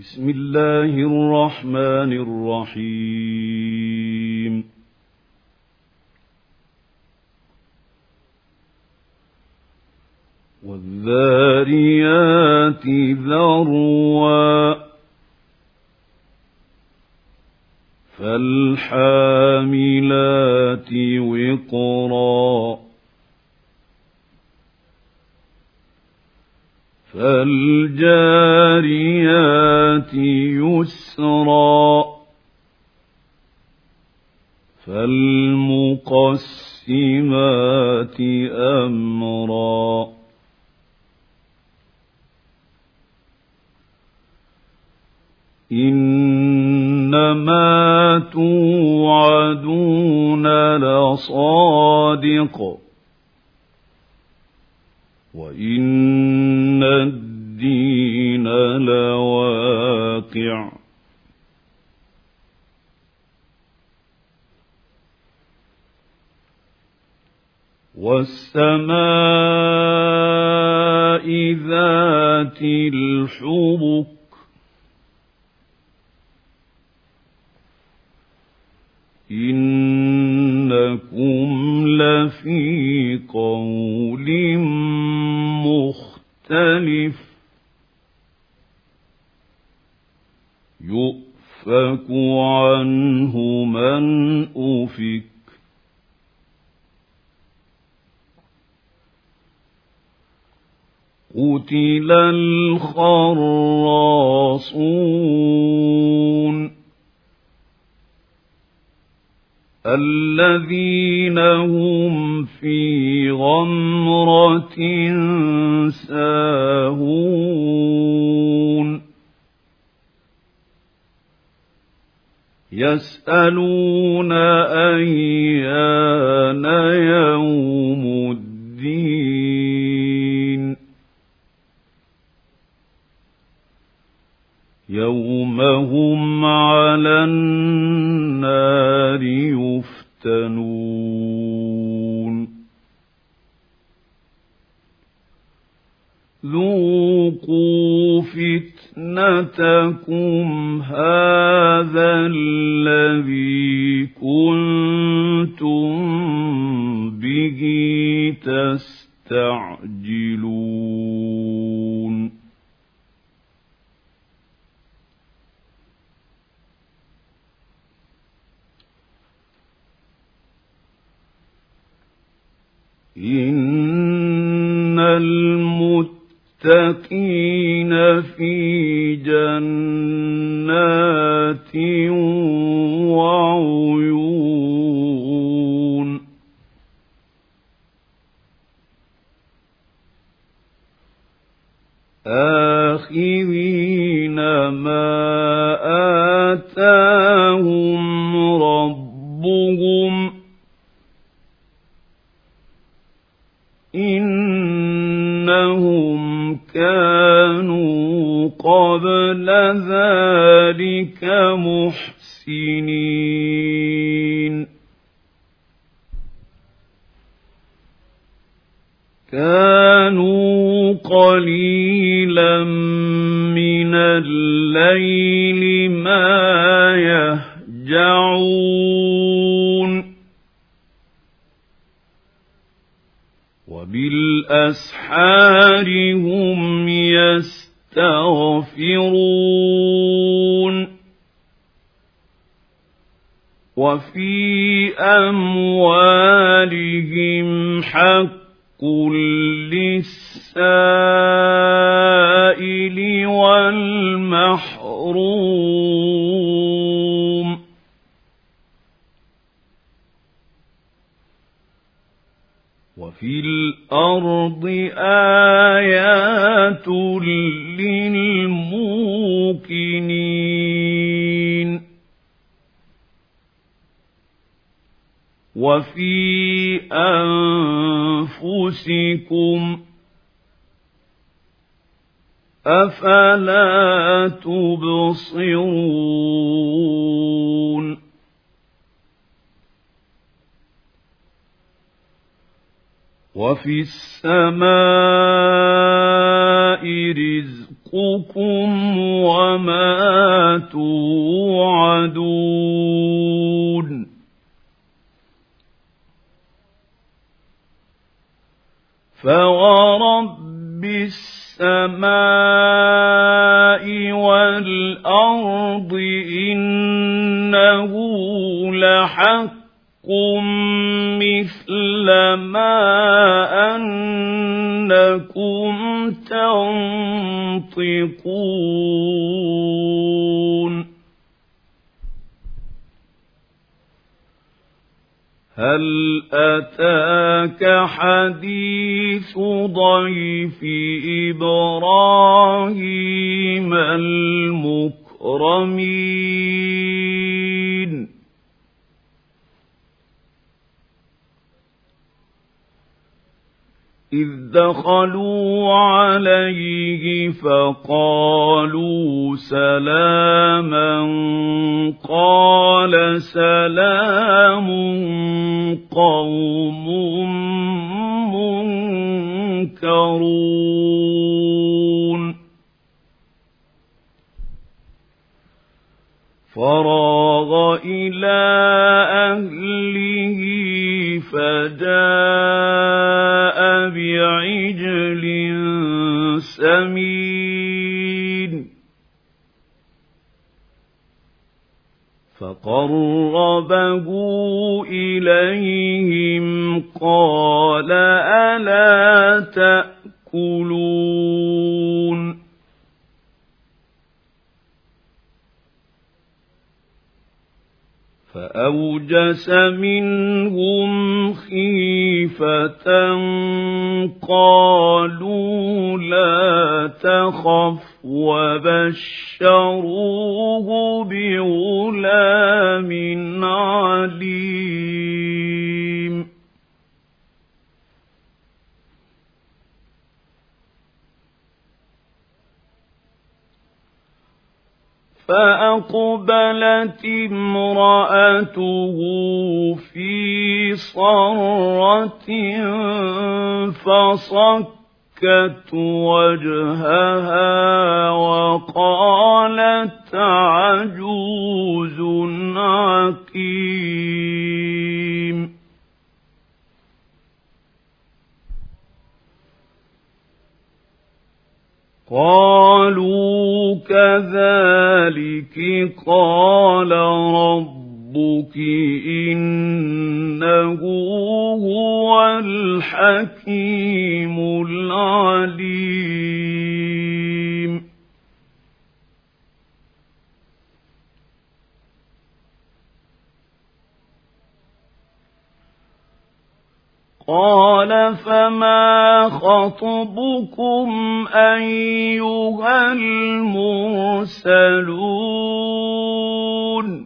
بسم الله الرحمن الرحيم. والذاريات ذروا فالحاملات وقرا فالجاريات يسرا فالمقسمات أمرا إنما توعدون لصادق وإن الدين لواقع والسماء ذات الحبك إنكم لفي قول مختلف يؤفك عنه من أفك قتل الخراصون الذين هم في غمرة ساهون يسألون أيان يوم الدين يوم هم على النار يفتنون ذوقوا فتنتكم هذا الذي كنتم به تستعجلون إن المتقين في جنات وعيون آخذين ما آتاهم ربهم إنهم كانوا قبل ذلك محسنين كانوا قليلا من الليل ما يهجعون وبالأسحار هم يستغفرون وفي أموالهم حق للسائل والمحروم وفي الأرض آيات للموقنين وفي أنفسكم أفلا تبصرون وفي السماء رزقكم وما فورب السماء والأرض إنه لحق مثل ما أنكم تنطقون هل أتاك حديث ضيف إبراهيم المكرمين إذ دخلوا عليه فقالوا سلاما قال سلام قوم منكرون فراغ إلى أهله فجاء بعجل سمين فقربه إليهم قال ألا تأكلون فأوجس منهم خيفة قالوا لا تخف وبشروه بغلام عليم فأقبلت امرأته في صرة فصكت وجهها وقالت عجوز عقيم قالوا كذلك قال ربك إنه هو الحكيم العليم قال فما خطبكم أيها المرسلون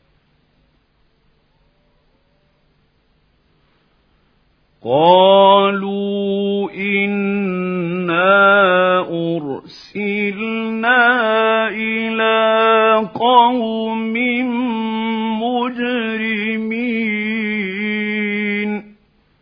قالوا إنا أرسلنا إلى قوم مجرمين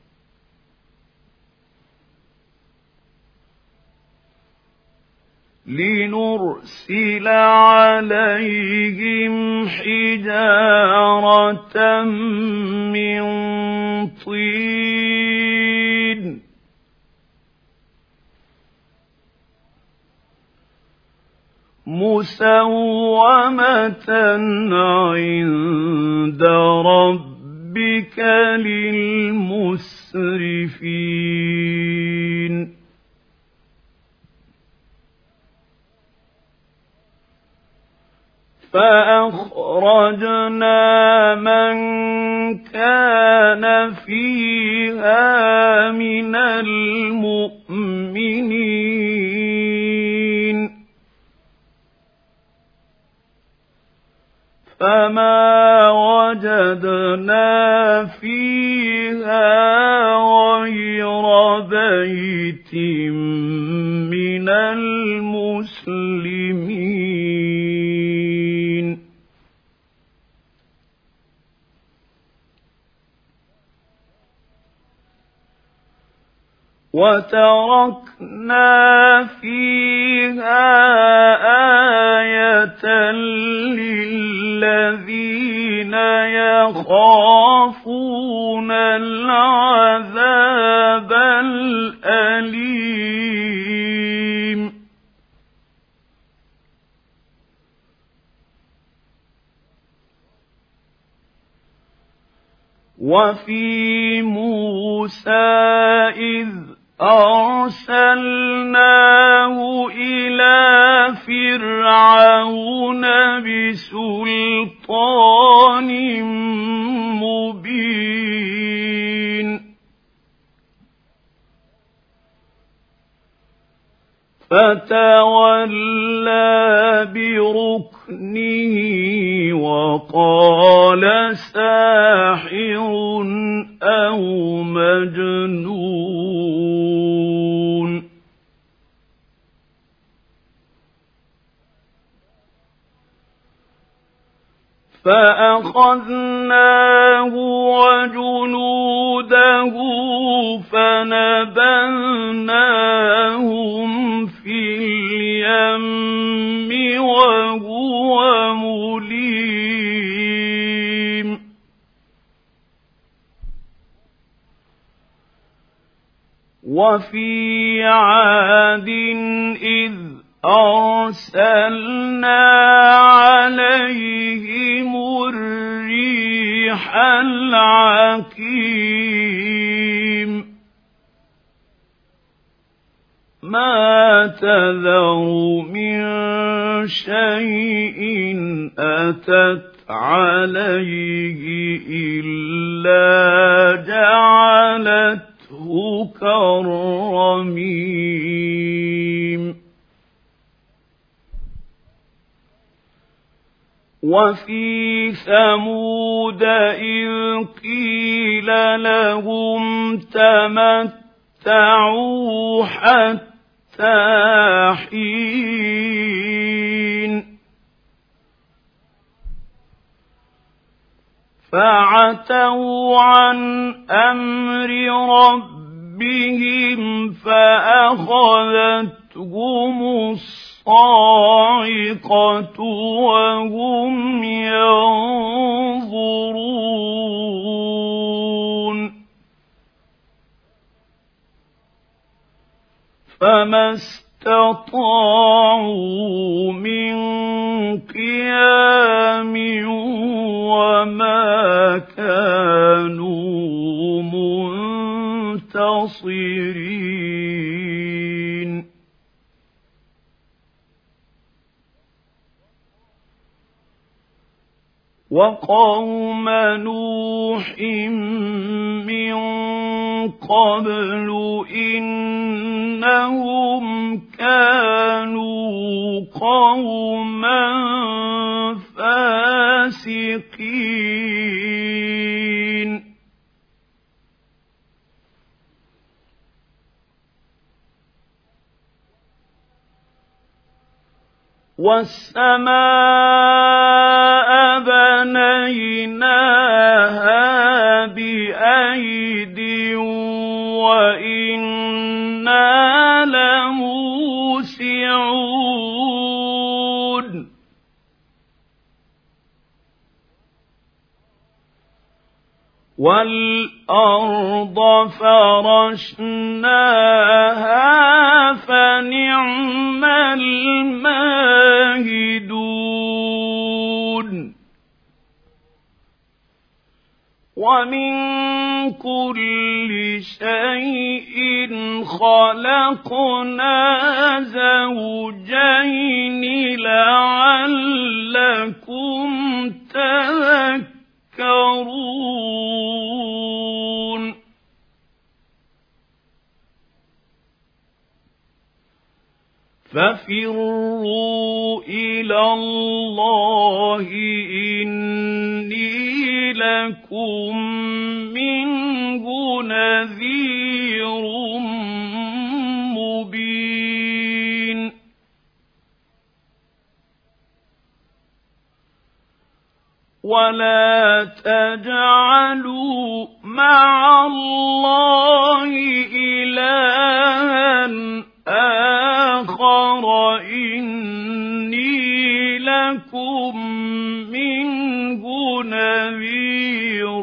لنرسل عليهم حجارة من طين مسومة عند ربك للمسرفين فأخرجنا من كان فيها من المؤمنين فما وجدنا فيها غير بيت من المسلمين وتركنا فيها آية للذين يخافون العذاب الأليم وفي موسى إذ أرسلناه إلى فرعون بسلطان مبين فتولى بركنه وقال ساحر أو مجنون فأخذناه وجنوده فنبذناهم في اليم وهو مليم وفي عاد إذ أرسلنا عليهم الريح العقيم ما تذر من شيء أتت عليه إلا جعلته كالرميم وفي ثمود إذ قيل لهم تمتعوا حتى حين فعتوا عن أمر ربهم فأخذتهم الصاعقة وهم ينظرون فما استطاعوا من قيام وما كانوا منتصرين وقوم نوح من قبل إنهم كانوا قوما فاسقين والسماء بنيناها بأيد وإنا لموسعون والأرض فرشناها فنعم الماهدون ومن كل شيء خلقنا زوجين لعلكم تذكرون ففروا إلى الله إني لكم منه نذير مبين ولا تجعلوا مع الله إلها آخر إني لكم منه نذير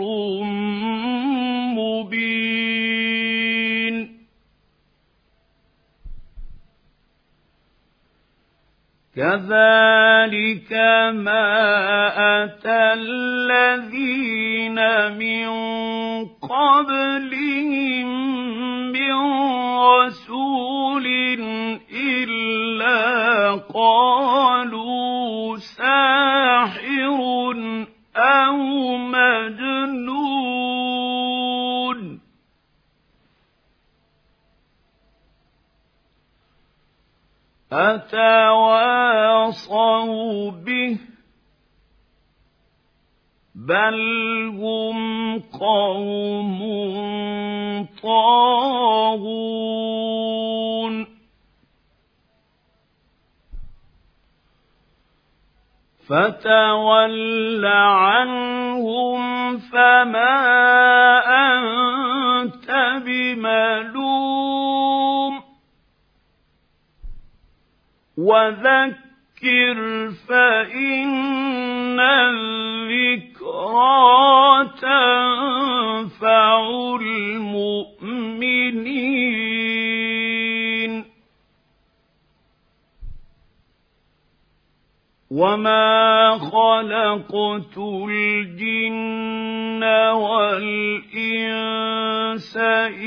مبين كذلك ما أتى الذين من قبلهم من رسول إلا قالوا ساحر أو مجنون أتواصوا به بل هم قوم طاغون فتول عنهم فما أنت بملوم وذكر فإن الذكرى تنفع المؤمنين وما خلقت الجن والإنس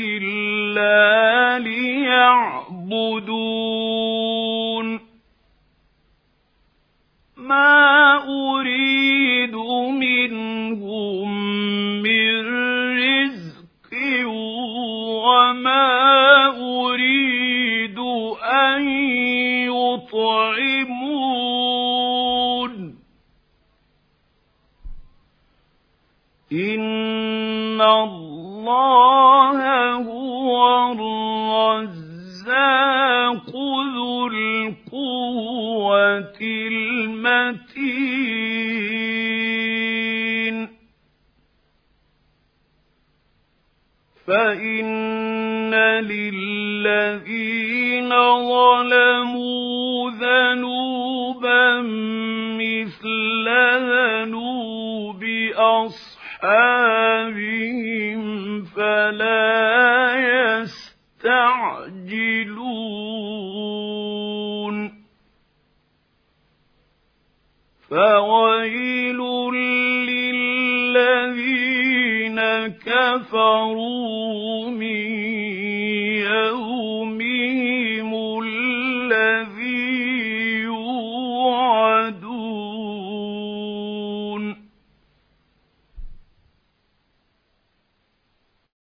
إلا ليعبدون ما أريد منهم من رزق وما أريد أن يطعمون إن الله هو الرزاق ذو القوة المتين فإن للذين ظلموا ذنوبا مثل ذنوب أصحابهم فلا يستعجلون فويل للذين كفروا